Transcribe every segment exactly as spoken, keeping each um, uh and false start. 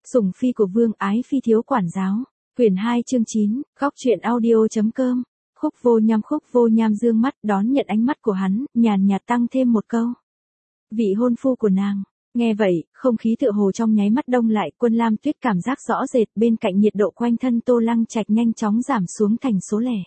Sủng phi của vương ái phi thiếu quản giáo. Quyển hai chương chín, góc truyện audio.com. Khúc Vô Nham Khúc Vô Nham dương mắt đón nhận ánh mắt của hắn, nhàn nhạt tăng thêm một câu. Vị hôn phu của nàng. Nghe vậy, không khí tựa hồ trong nháy mắt đông lại, Quân Lam Tuyết cảm giác rõ rệt, bên cạnh nhiệt độ quanh thân Tô Lăng Trạch nhanh chóng giảm xuống thành số lẻ.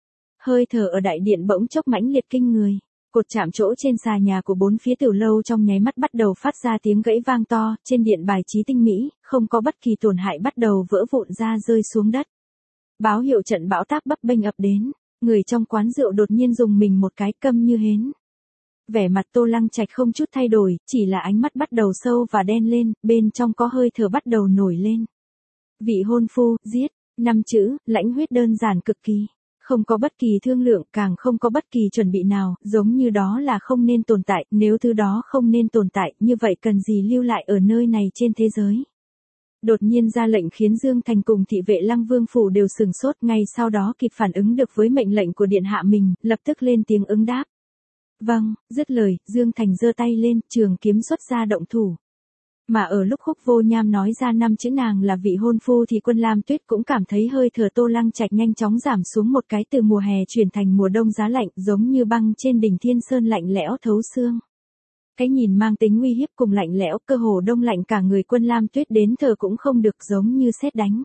Hơi thở ở đại điện bỗng chốc mãnh liệt kinh người. Cột chạm chỗ trên xà nhà của bốn phía tiểu lâu trong nháy mắt bắt đầu phát ra tiếng gãy vang to, trên điện bài trí tinh mỹ, không có bất kỳ tổn hại bắt đầu vỡ vụn ra rơi xuống đất. Báo hiệu trận bão táp bấp bênh ập đến, người trong quán rượu đột nhiên dùng mình một cái câm như hến. Vẻ mặt Tô Lăng Trạch không chút thay đổi, chỉ là ánh mắt bắt đầu sâu và đen lên, bên trong có hơi thở bắt đầu nổi lên. Vị hôn phu, giết, năm chữ, lãnh huyết đơn giản cực kỳ. Không có bất kỳ thương lượng, càng không có bất kỳ chuẩn bị nào, giống như đó là không nên tồn tại, nếu thứ đó không nên tồn tại, như vậy cần gì lưu lại ở nơi này trên thế giới. Đột nhiên ra lệnh khiến Dương Thành cùng thị vệ Lăng Vương phủ đều sừng sốt, ngay sau đó kịp phản ứng được với mệnh lệnh của điện hạ mình, lập tức lên tiếng ứng đáp. Vâng, dứt lời, Dương Thành giơ tay lên, trường kiếm xuất ra động thủ. Mà ở lúc Khúc Vô Nham nói ra năm chữ nàng là vị hôn phu thì Quân Lam Tuyết cũng cảm thấy hơi thở Tô Lăng Trạch nhanh chóng giảm xuống một cái, từ mùa hè chuyển thành mùa đông giá lạnh, giống như băng trên đỉnh Thiên Sơn lạnh lẽo thấu xương. Cái nhìn mang tính uy hiếp cùng lạnh lẽo, cơ hồ đông lạnh cả người Quân Lam Tuyết đến thở cũng không được, giống như sét đánh.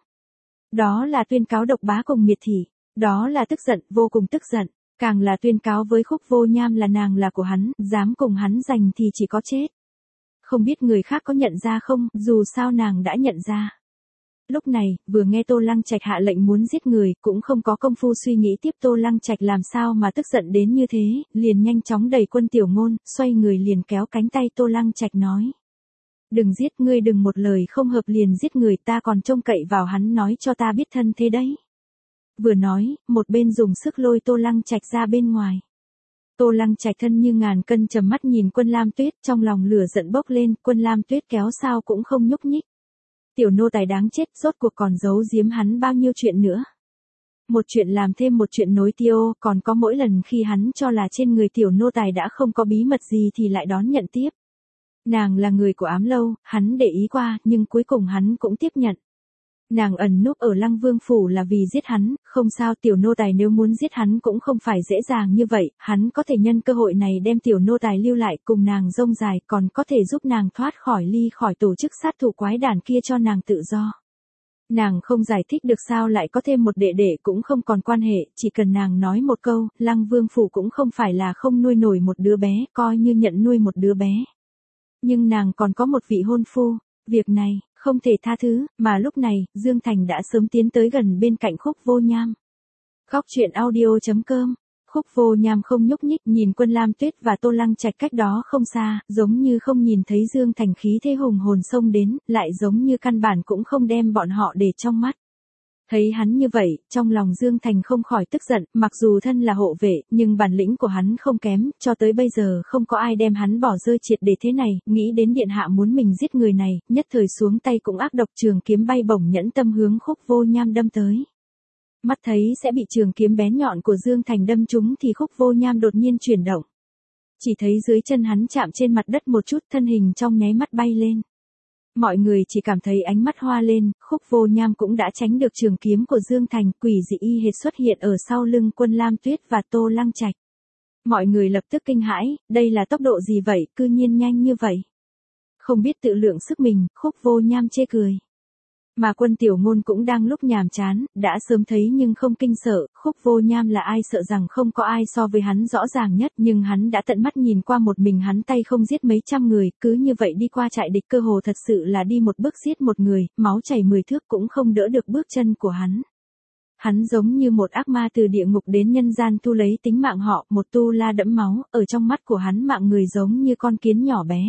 Đó là tuyên cáo độc bá cùng miệt thị, đó là tức giận, vô cùng tức giận, càng là tuyên cáo với Khúc Vô Nham là nàng là của hắn, dám cùng hắn giành thì chỉ có chết. Không biết người khác có nhận ra không, dù sao nàng đã nhận ra. Lúc này, vừa nghe Tô Lăng Trạch hạ lệnh muốn giết người, cũng không có công phu suy nghĩ tiếp Tô Lăng Trạch làm sao mà tức giận đến như thế, liền nhanh chóng đẩy Quân Tiểu Ngôn, xoay người liền kéo cánh tay Tô Lăng Trạch nói. Đừng giết, ngươi đừng một lời không hợp liền giết người, ta còn trông cậy vào hắn nói cho ta biết thân thế đấy. Vừa nói, một bên dùng sức lôi Tô Lăng Trạch ra bên ngoài. Tô Lăng Trạch thân như ngàn cân trầm mắt nhìn Quân Lam Tuyết, trong lòng lửa giận bốc lên, Quân Lam Tuyết kéo sao cũng không nhúc nhích. Tiểu nô tài đáng chết, rốt cuộc còn giấu giếm hắn bao nhiêu chuyện nữa. Một chuyện làm thêm một chuyện nối tiêu, còn có mỗi lần khi hắn cho là trên người tiểu nô tài đã không có bí mật gì thì lại đón nhận tiếp. Nàng là người của Ám Lâu, hắn để ý qua, nhưng cuối cùng hắn cũng tiếp nhận. Nàng ẩn núp ở Lăng Vương phủ là vì giết hắn, không sao, tiểu nô tài nếu muốn giết hắn cũng không phải dễ dàng như vậy, hắn có thể nhân cơ hội này đem tiểu nô tài lưu lại cùng nàng rông dài, còn có thể giúp nàng thoát khỏi ly khỏi tổ chức sát thủ quái đản kia cho nàng tự do. Nàng không giải thích được sao lại có thêm một đệ đệ cũng không còn quan hệ, chỉ cần nàng nói một câu, Lăng Vương phủ cũng không phải là không nuôi nổi một đứa bé, coi như nhận nuôi một đứa bé. Nhưng nàng còn có một vị hôn phu, việc này không thể tha thứ, mà lúc này, Dương Thành đã sớm tiến tới gần bên cạnh Khúc Vô Nham. Góc truyện audio.com. Khúc Vô Nham không nhúc nhích, nhìn Quân Lam Tuyết và Tô Lăng Trạch cách đó không xa, giống như không nhìn thấy Dương Thành khí thế hùng hồn xông đến, lại giống như căn bản cũng không đem bọn họ để trong mắt. Thấy hắn như vậy, trong lòng Dương Thành không khỏi tức giận, mặc dù thân là hộ vệ, nhưng bản lĩnh của hắn không kém, cho tới bây giờ không có ai đem hắn bỏ rơi triệt để thế này, nghĩ đến điện hạ muốn mình giết người này, nhất thời xuống tay cũng ác độc, trường kiếm bay bổng nhẫn tâm hướng Khúc Vô Nham đâm tới. Mắt thấy sẽ bị trường kiếm bén nhọn của Dương Thành đâm trúng thì Khúc Vô Nham đột nhiên chuyển động. Chỉ thấy dưới chân hắn chạm trên mặt đất một chút, thân hình trong nháy mắt bay lên. Mọi người chỉ cảm thấy ánh mắt hoa lên, Khúc Vô Nham cũng đã tránh được trường kiếm của Dương Thành, quỷ dị y hệt xuất hiện ở sau lưng Quân Lam Tuyết và Tô Lăng Trạch. Mọi người lập tức kinh hãi, đây là tốc độ gì vậy, cư nhiên nhanh như vậy. Không biết tự lượng sức mình, Khúc Vô Nham chê cười. Mà Quân Tiểu Ngôn cũng đang lúc nhàm chán, đã sớm thấy nhưng không kinh sợ, Khúc Vô Nham là ai sợ rằng không có ai so với hắn rõ ràng nhất, nhưng hắn đã tận mắt nhìn qua một mình hắn tay không giết mấy trăm người, cứ như vậy đi qua trại địch cơ hồ thật sự là đi một bước giết một người, máu chảy mười thước cũng không đỡ được bước chân của hắn. Hắn giống như một ác ma từ địa ngục đến nhân gian thu lấy tính mạng họ, một tu la đẫm máu, ở trong mắt của hắn mạng người giống như con kiến nhỏ bé.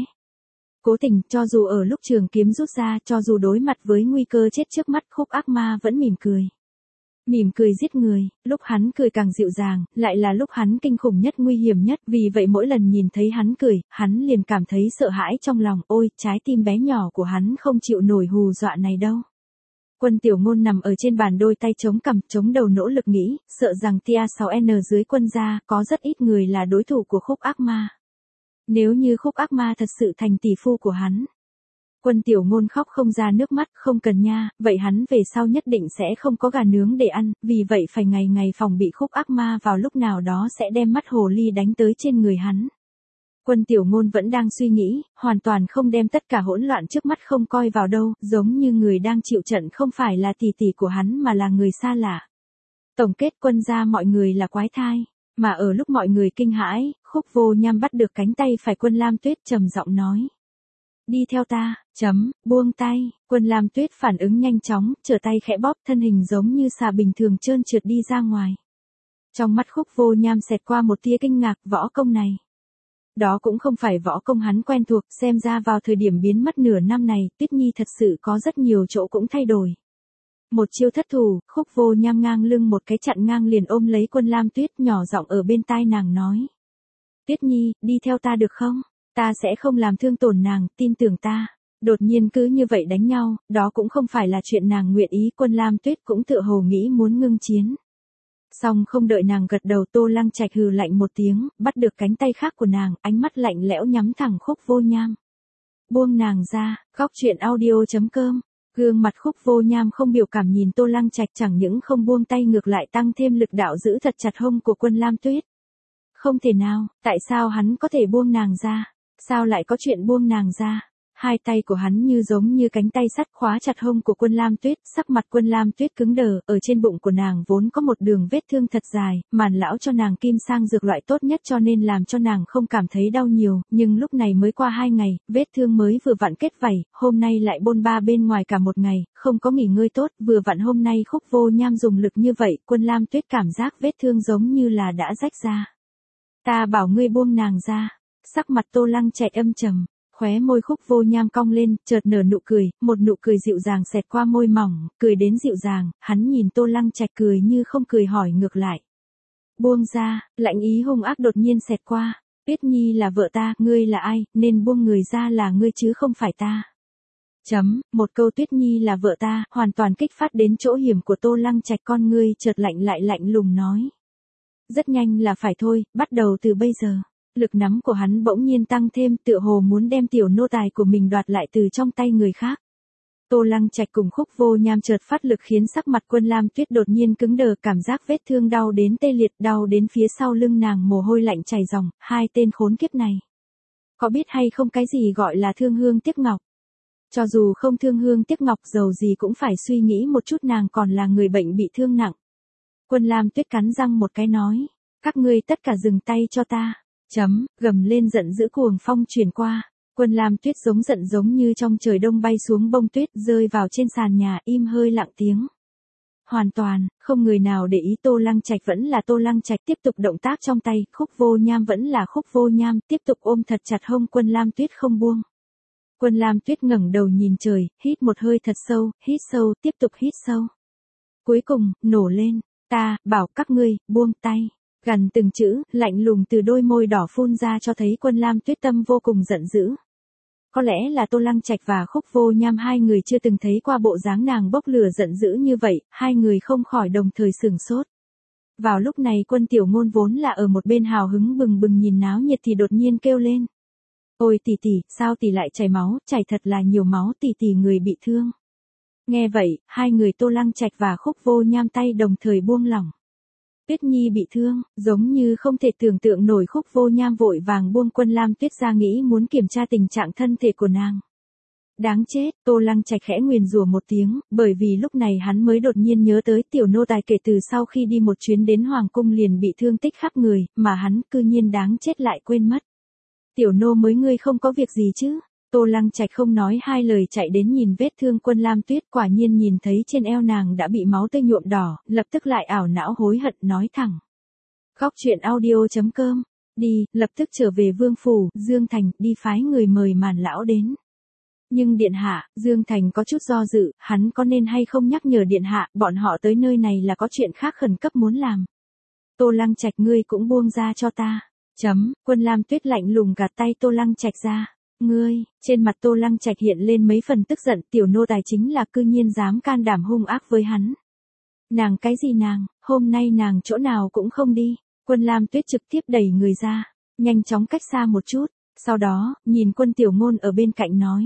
Cố tình, cho dù ở lúc trường kiếm rút ra, cho dù đối mặt với nguy cơ chết trước mắt, Khúc ác ma vẫn mỉm cười. Mỉm cười giết người, lúc hắn cười càng dịu dàng, lại là lúc hắn kinh khủng nhất nguy hiểm nhất, vì vậy mỗi lần nhìn thấy hắn cười, hắn liền cảm thấy sợ hãi trong lòng, ôi, trái tim bé nhỏ của hắn không chịu nổi hù dọa này đâu. Quân Tiểu Ngôn nằm ở trên bàn đôi tay chống cằm, chống đầu nỗ lực nghĩ, sợ rằng tia sáu N dưới quân gia, có rất ít người là đối thủ của Khúc ác ma. Nếu như Khúc ác ma thật sự thành tỷ phu của hắn. Quân Tiểu Ngôn khóc không ra nước mắt, không cần nha, vậy hắn về sau nhất định sẽ không có gà nướng để ăn, vì vậy phải ngày ngày phòng bị khúc ác ma vào lúc nào đó sẽ đem mắt hồ ly đánh tới trên người hắn. Quân Tiểu Ngôn vẫn đang suy nghĩ, hoàn toàn không đem tất cả hỗn loạn trước mắt không coi vào đâu, giống như người đang chịu trận không phải là tỷ tỷ của hắn mà là người xa lạ. Tổng kết quân gia mọi người là quái thai, mà ở lúc mọi người kinh hãi, Khúc Vô Nham bắt được cánh tay phải Quân Lam Tuyết trầm giọng nói. Đi theo ta, chấm, buông tay, Quân Lam Tuyết phản ứng nhanh chóng, trở tay khẽ bóp thân hình giống như xà bình thường trơn trượt đi ra ngoài. Trong mắt Khúc Vô Nham xẹt qua một tia kinh ngạc, võ công này. Đó cũng không phải võ công hắn quen thuộc, xem ra vào thời điểm biến mất nửa năm này, Tuyết Nhi thật sự có rất nhiều chỗ cũng thay đổi. Một chiêu thất thủ, Khúc Vô Nham ngang lưng một cái chặn ngang liền ôm lấy Quân Lam Tuyết nhỏ giọng ở bên tai nàng nói. Tuyết Nhi, đi theo ta được không? Ta sẽ không làm thương tổn nàng, tin tưởng ta. Đột nhiên cứ như vậy đánh nhau, đó cũng không phải là chuyện nàng nguyện ý. Quân Lam Tuyết cũng tựa hồ nghĩ muốn ngưng chiến. Xong không đợi nàng gật đầu, Tô Lăng Trạch hừ lạnh một tiếng, bắt được cánh tay khác của nàng, ánh mắt lạnh lẽo nhắm thẳng Khúc Vô Nham. Buông nàng ra, góc truyện audio chấm com. Gương mặt Khúc Vô Nham không biểu cảm nhìn Tô Lăng Trạch, chẳng những không buông tay ngược lại tăng thêm lực đạo giữ thật chặt hông của Quân Lam Tuyết. Không thể nào, tại sao hắn có thể buông nàng ra? Sao lại có chuyện buông nàng ra? Hai tay của hắn như giống như cánh tay sắt khóa chặt hông của Quân Lam Tuyết, sắc mặt Quân Lam Tuyết cứng đờ, ở trên bụng của nàng vốn có một đường vết thương thật dài, Màn lão cho nàng kim sang dược loại tốt nhất cho nên làm cho nàng không cảm thấy đau nhiều, nhưng lúc này mới qua hai ngày, vết thương mới vừa vặn kết vảy, hôm nay lại bôn ba bên ngoài cả một ngày, không có nghỉ ngơi tốt, vừa vặn hôm nay Khúc Vô Nham dùng lực như vậy, Quân Lam Tuyết cảm giác vết thương giống như là đã rách ra. Ta bảo ngươi buông nàng ra, sắc mặt Tô Lăng Trạch âm trầm. Khóe môi Khúc Vô Nham cong lên, chợt nở nụ cười, một nụ cười dịu dàng xẹt qua môi mỏng, cười đến dịu dàng, hắn nhìn Tô Lăng Trạch cười như không cười hỏi ngược lại. Buông ra, lạnh ý hung ác đột nhiên xẹt qua, Tuyết Nhi là vợ ta, ngươi là ai, nên buông người ra là ngươi chứ không phải ta. Chấm, một câu Tuyết Nhi là vợ ta, hoàn toàn kích phát đến chỗ hiểm của Tô Lăng Trạch, con ngươi chợt lạnh lại lạnh lùng nói. Rất nhanh là phải thôi, bắt đầu từ bây giờ. Lực nắm của hắn bỗng nhiên tăng thêm, tựa hồ muốn đem tiểu nô tài của mình đoạt lại từ trong tay người khác. Tô Lăng Trạch cùng Khúc Vô Nham chợt phát lực khiến sắc mặt Quân Lam Tuyết đột nhiên cứng đờ, cảm giác vết thương đau đến tê liệt, đau đến phía sau lưng nàng mồ hôi lạnh chảy ròng, hai tên khốn kiếp này. Có biết hay không cái gì gọi là thương hương tiếc ngọc? Cho dù không thương hương tiếc ngọc, dầu gì cũng phải suy nghĩ một chút, nàng còn là người bệnh bị thương nặng. Quân Lam Tuyết cắn răng một cái nói, các ngươi tất cả dừng tay cho ta. Chấm, gầm lên giận dữ, cuồng phong truyền qua, Quân Lam Tuyết giống giận giống như trong trời đông bay xuống bông tuyết rơi vào trên sàn nhà, im hơi lặng tiếng. Hoàn toàn, không người nào để ý Tô Lăng Trạch vẫn là Tô Lăng Trạch, tiếp tục động tác trong tay, Khúc Vô Nham vẫn là Khúc Vô Nham, tiếp tục ôm thật chặt hông Quân Lam Tuyết không buông. Quân Lam Tuyết ngẩng đầu nhìn trời, hít một hơi thật sâu, hít sâu, tiếp tục hít sâu. Cuối cùng, nổ lên, ta, bảo các ngươi, buông tay. Gần từng chữ, lạnh lùng từ đôi môi đỏ phun ra cho thấy Quân Lam Tuyết tâm vô cùng giận dữ. Có lẽ là Tô Lăng Trạch và Khúc Vô Nham hai người chưa từng thấy qua bộ dáng nàng bốc lửa giận dữ như vậy, hai người không khỏi đồng thời sửng sốt. Vào lúc này Quân Tiểu Ngôn vốn là ở một bên hào hứng bừng bừng nhìn náo nhiệt thì đột nhiên kêu lên. Ôi tỷ tỷ, sao tỷ lại chảy máu, chảy thật là nhiều máu, tỷ tỷ người bị thương. Nghe vậy, hai người Tô Lăng Trạch và Khúc Vô Nham tay đồng thời buông lỏng. Tuyết Nhi bị thương, giống như không thể tưởng tượng nổi, Khúc Vô Nham vội vàng buông Quân Lam Tuyết ra, nghĩ muốn kiểm tra tình trạng thân thể của nàng. Đáng chết, Tô Lăng Trạch khẽ nguyền rủa một tiếng, bởi vì lúc này hắn mới đột nhiên nhớ tới tiểu nô tài kể từ sau khi đi một chuyến đến Hoàng Cung liền bị thương tích khắp người, mà hắn cư nhiên đáng chết lại quên mất. Tiểu nô mới, ngươi không có việc gì chứ? Tô Lăng Trạch không nói hai lời chạy đến nhìn vết thương Quân Lam Tuyết, quả nhiên nhìn thấy trên eo nàng đã bị máu tươi nhuộm đỏ, lập tức lại ảo não hối hận nói thẳng. Góc truyện audio chấm com, đi, lập tức trở về Vương Phủ, Dương Thành, đi phái người mời Màn lão đến. Nhưng điện hạ, Dương Thành có chút do dự, hắn có nên hay không nhắc nhở điện hạ, bọn họ tới nơi này là có chuyện khác khẩn cấp muốn làm. Tô Lăng Trạch, ngươi cũng buông ra cho ta. Chấm, Quân Lam Tuyết lạnh lùng gạt tay Tô Lăng Trạch ra. Ngươi, trên mặt Tô Lăng Trạch hiện lên mấy phần tức giận, tiểu nô tài chính là cư nhiên dám can đảm hung ác với hắn. Nàng cái gì nàng, hôm nay nàng chỗ nào cũng không đi. Quân Lam Tuyết trực tiếp đẩy người ra, nhanh chóng cách xa một chút, sau đó, nhìn Quân Tiểu Ngôn ở bên cạnh nói.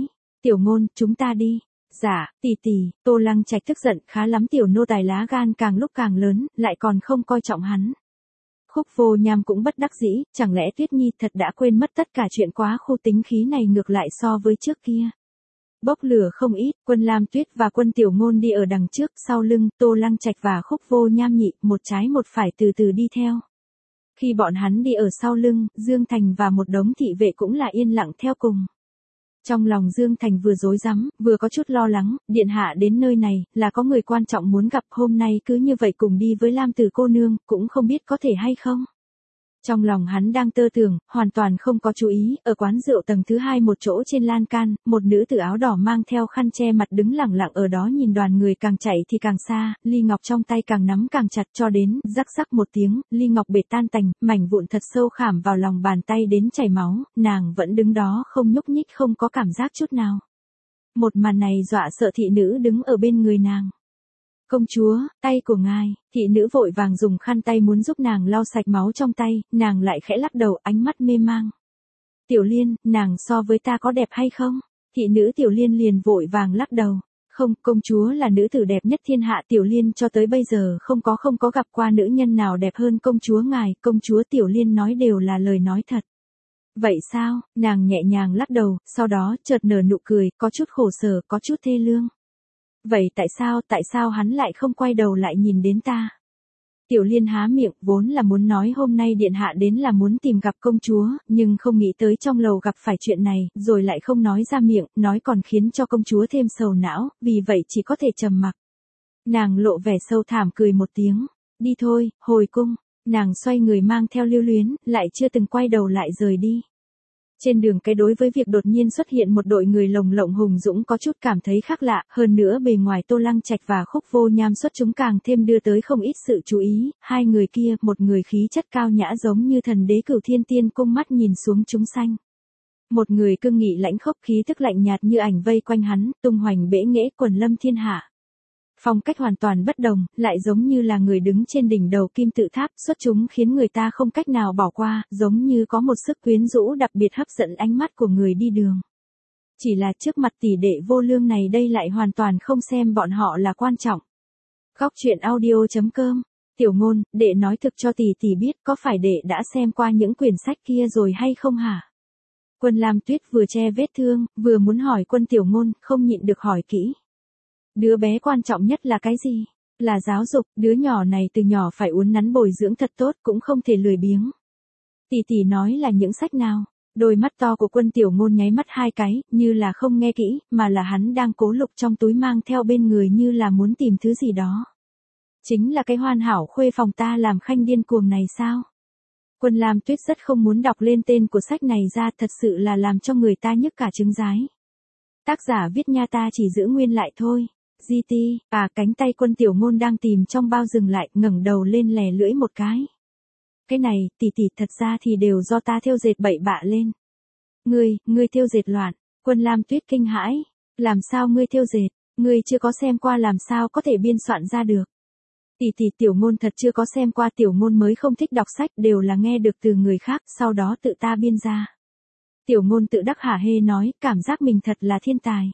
Tiểu Ngôn, chúng ta đi. Dạ, tỷ tỷ. Tô Lăng Trạch tức giận, khá lắm tiểu nô tài lá gan càng lúc càng lớn, lại còn không coi trọng hắn. Khúc Vô Nham cũng bất đắc dĩ, chẳng lẽ Tuyết Nhi thật đã quên mất tất cả chuyện quá khô tính khí này ngược lại so với trước kia. Bốc lửa không ít, Quân Lam Tuyết và Quân Tiểu Ngôn đi ở đằng trước, sau lưng, Tô Lăng Trạch và Khúc Vô Nham nhị, một trái một phải từ từ đi theo. Khi bọn hắn đi ở sau lưng, Dương Thành và một đống thị vệ cũng là yên lặng theo cùng. Trong lòng Dương Thành vừa rối rắm, vừa có chút lo lắng, điện hạ đến nơi này, là có người quan trọng muốn gặp, hôm nay cứ như vậy cùng đi với Lam Tử cô nương, cũng không biết có thể hay không. Trong lòng hắn đang tơ tưởng, hoàn toàn không có chú ý, ở quán rượu tầng thứ hai một chỗ trên lan can, một nữ tử áo đỏ mang theo khăn che mặt đứng lẳng lặng ở đó nhìn đoàn người càng chạy thì càng xa, ly ngọc trong tay càng nắm càng chặt cho đến, rắc rắc một tiếng, ly ngọc bể tan tành, mảnh vụn thật sâu khảm vào lòng bàn tay đến chảy máu, nàng vẫn đứng đó không nhúc nhích không có cảm giác chút nào. Một màn này dọa sợ thị nữ đứng ở bên người nàng. Công chúa, tay của ngài, thị nữ vội vàng dùng khăn tay muốn giúp nàng lau sạch máu trong tay, nàng lại khẽ lắc đầu ánh mắt mê mang. Tiểu Liên, nàng so với ta có đẹp hay không? Thị nữ Tiểu Liên liền vội vàng lắc đầu. Không, công chúa là nữ tử đẹp nhất thiên hạ. Tiểu Liên cho tới bây giờ không có không có gặp qua nữ nhân nào đẹp hơn công chúa ngài, công chúa Tiểu Liên nói đều là lời nói thật. Vậy sao, nàng nhẹ nhàng lắc đầu, sau đó chợt nở nụ cười, có chút khổ sở, có chút thê lương. Vậy tại sao, tại sao hắn lại không quay đầu lại nhìn đến ta? Tiểu Liên há miệng, vốn là muốn nói hôm nay điện hạ đến là muốn tìm gặp công chúa, nhưng không nghĩ tới trong lầu gặp phải chuyện này, rồi lại không nói ra miệng, nói còn khiến cho công chúa thêm sầu não, vì vậy chỉ có thể trầm mặc. Nàng lộ vẻ sâu thảm cười một tiếng, đi thôi, hồi cung, nàng xoay người mang theo Lưu Luyến, lại chưa từng quay đầu lại rời đi. Trên đường cái đối với việc đột nhiên xuất hiện một đội người lồng lộng hùng dũng có chút cảm thấy khác lạ, hơn nữa bề ngoài Tô Lăng Trạch và Khúc Vô Nham xuất chúng càng thêm đưa tới không ít sự chú ý, hai người kia, một người khí chất cao nhã giống như thần đế Cửu Thiên Tiên cung mắt nhìn xuống chúng sanh. Một người cương nghị lãnh khốc khí tức lạnh nhạt như ảnh vây quanh hắn, tung hoành bể nghễ quần lâm thiên hạ. Phong cách hoàn toàn bất đồng, lại giống như là người đứng trên đỉnh đầu kim tự tháp, xuất chúng khiến người ta không cách nào bỏ qua, giống như có một sức quyến rũ đặc biệt hấp dẫn ánh mắt của người đi đường. Chỉ là trước mặt tỷ đệ vô lương này đây lại hoàn toàn không xem bọn họ là quan trọng. Góc truyện audio chấm com, Tiểu Ngôn, đệ nói thực cho tỷ tỷ biết có phải đệ đã xem qua những quyển sách kia rồi hay không hả? Quân Lam Tuyết vừa che vết thương, vừa muốn hỏi Quân Tiểu Ngôn, không nhịn được hỏi kỹ. Đứa bé quan trọng nhất là cái gì? Là giáo dục, đứa nhỏ này từ nhỏ phải uốn nắn bồi dưỡng thật tốt, cũng không thể lười biếng. Tỷ tỷ nói là những sách nào? Đôi mắt to của Quân Tiểu Ngôn nháy mắt hai cái, như là không nghe kỹ, mà là hắn đang cố lục trong túi mang theo bên người như là muốn tìm thứ gì đó. Chính là cái hoàn hảo khuê phòng ta làm khanh điên cuồng này sao? Quân Lam Tuyết rất không muốn đọc lên tên của sách này ra, thật sự là làm cho người ta nhức cả trứng rái. Tác giả viết nha, ta chỉ giữ nguyên lại thôi. giê tê, à cánh tay Quân Tiểu Ngôn đang tìm trong bao dừng lại, ngẩng đầu lên lè lưỡi một cái. Cái này, tỷ tỷ thật ra thì đều do ta thêu dệt bậy bạ lên. Ngươi, ngươi thêu dệt loạn, Quân Lam Tuyết kinh hãi. Làm sao ngươi thêu dệt, ngươi chưa có xem qua làm sao có thể biên soạn ra được. Tỷ tỷ Tiểu Ngôn thật chưa có xem qua, Tiểu Ngôn mới không thích đọc sách, đều là nghe được từ người khác, sau đó tự ta biên ra. Tiểu Ngôn tự đắc hả hê nói, cảm giác mình thật là thiên tài.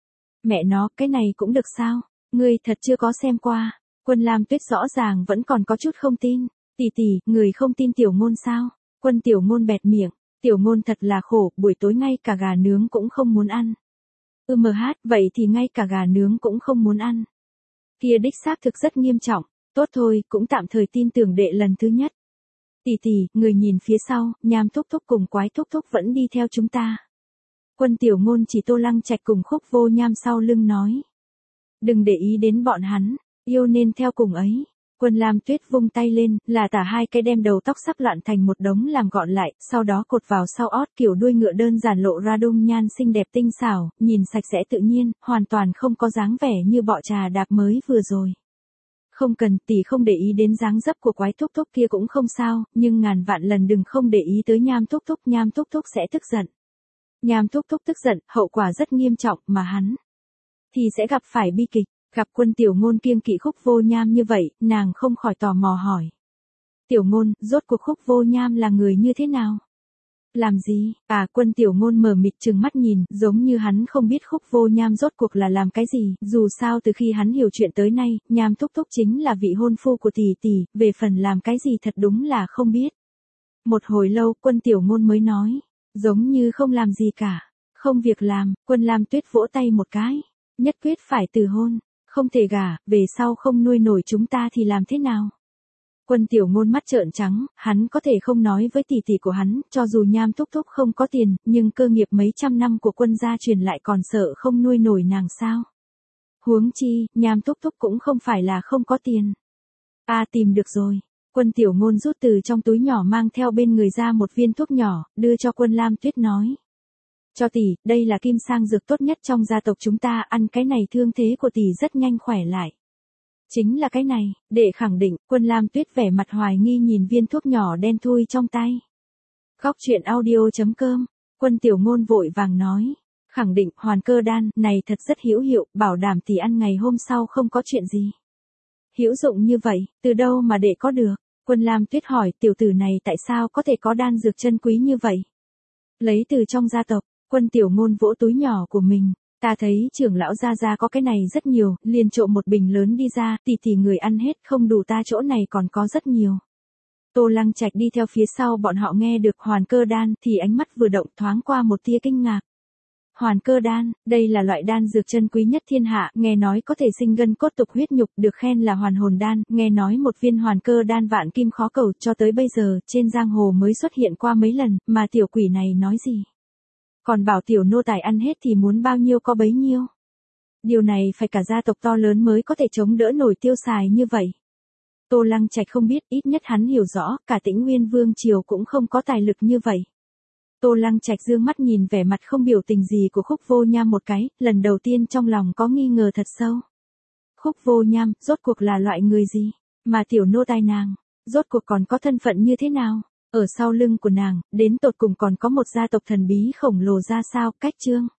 Mẹ nó, cái này cũng được sao? Ngươi thật chưa có xem qua. Quân Lam Tuyết rõ ràng vẫn còn có chút không tin. Tỷ tỷ, người không tin Tiểu Ngôn sao? Quân Tiểu Ngôn bẹt miệng. Tiểu Ngôn thật là khổ, buổi tối ngay cả gà nướng cũng không muốn ăn. Ừ mờ hát, vậy thì ngay cả gà nướng cũng không muốn ăn. Kia đích xác thực rất nghiêm trọng. Tốt thôi, cũng tạm thời tin tưởng đệ lần thứ nhất. Tỷ tỷ, người nhìn phía sau, Nham thúc thúc cùng Quái thúc thúc vẫn đi theo chúng ta. Quân Tiểu Ngôn chỉ Tô Lăng Trạch cùng Khúc Vô Nham sau lưng nói. Đừng để ý đến bọn hắn, yêu nên theo cùng ấy. Quân Lam Tuyết vung tay lên, là tả hai cái đem đầu tóc sắp loạn thành một đống làm gọn lại, sau đó cột vào sau ót kiểu đuôi ngựa đơn giản lộ ra dung nhan xinh đẹp tinh xảo, nhìn sạch sẽ tự nhiên, hoàn toàn không có dáng vẻ như bọ trà đạp mới vừa rồi. Không cần, tỷ không để ý đến dáng dấp của Quái thúc thúc kia cũng không sao, nhưng ngàn vạn lần đừng không để ý tới Nham thúc thúc, Nham thúc thúc sẽ tức giận. Nham thúc thúc tức giận, hậu quả rất nghiêm trọng, mà hắn thì sẽ gặp phải bi kịch. Gặp Quân Tiểu Ngôn kiêng kỵ Khúc Vô Nham như vậy, nàng không khỏi tò mò hỏi. Tiểu Ngôn, rốt cuộc Khúc Vô Nham là người như thế nào? Làm gì, à Quân Tiểu Ngôn mờ mịt trừng mắt nhìn, giống như hắn không biết Khúc Vô Nham rốt cuộc là làm cái gì, dù sao từ khi hắn hiểu chuyện tới nay, Nham thúc thúc chính là vị hôn phu của tỷ tỷ, về phần làm cái gì thật đúng là không biết. Một hồi lâu Quân Tiểu Ngôn mới nói, giống như không làm gì cả, không việc làm, Quân Lam Tuyết vỗ tay một cái, nhất quyết phải từ hôn, không thể gả, về sau không nuôi nổi chúng ta thì làm thế nào? Quân Tiểu Ngôn mắt trợn trắng, hắn có thể không nói với tỷ tỷ của hắn, cho dù Nham thúc thúc không có tiền, nhưng cơ nghiệp mấy trăm năm của Quân gia truyền lại còn sợ không nuôi nổi nàng sao? Huống chi, Nham thúc thúc cũng không phải là không có tiền. A à, tìm được rồi. Quân Tiểu Ngôn rút từ trong túi nhỏ mang theo bên người ra một viên thuốc nhỏ, đưa cho Quân Lam Tuyết nói. Cho tỷ, đây là kim sang dược tốt nhất trong gia tộc chúng ta, ăn cái này thương thế của tỷ rất nhanh khỏe lại. Chính là cái này, để khẳng định, Quân Lam Tuyết vẻ mặt hoài nghi nhìn viên thuốc nhỏ đen thui trong tay. Góc truyện audio chấm com, Quân Tiểu Ngôn vội vàng nói. Khẳng định, hoàn cơ đan, này thật rất hữu hiệu, bảo đảm tỷ ăn ngày hôm sau không có chuyện gì. Hữu dụng như vậy, từ đâu mà để có được? Quân Lam Tuyết hỏi, tiểu tử này tại sao có thể có đan dược chân quý như vậy? Lấy từ trong gia tộc, Quân Tiểu Ngôn vỗ túi nhỏ của mình. Ta thấy trưởng lão gia gia có cái này rất nhiều, liền trộm một bình lớn đi ra, tỷ tỷ người ăn hết, không đủ ta chỗ này còn có rất nhiều. Tô Lăng Trạch đi theo phía sau bọn họ nghe được hoàn cơ đan, thì ánh mắt vừa động thoáng qua một tia kinh ngạc. Hoàn cơ đan, đây là loại đan dược chân quý nhất thiên hạ, nghe nói có thể sinh gân cốt tục huyết nhục, được khen là hoàn hồn đan, nghe nói một viên hoàn cơ đan vạn kim khó cầu, cho tới bây giờ, trên giang hồ mới xuất hiện qua mấy lần, mà tiểu quỷ này nói gì? Còn bảo tiểu nô tài ăn hết thì muốn bao nhiêu có bấy nhiêu. Điều này phải cả gia tộc to lớn mới có thể chống đỡ nổi tiêu xài như vậy. Tô Lăng Trạch không biết, ít nhất hắn hiểu rõ, cả Tĩnh Nguyên Vương triều cũng không có tài lực như vậy. Tô Lăng Trạch dương mắt nhìn vẻ mặt không biểu tình gì của Khúc Vô Nham một cái, lần đầu tiên trong lòng có nghi ngờ thật sâu. Khúc Vô Nham, rốt cuộc là loại người gì? Mà tiểu nô tài nàng, rốt cuộc còn có thân phận như thế nào? Ở sau lưng của nàng, đến tột cùng còn có một gia tộc thần bí khổng lồ ra sao? Cách chương.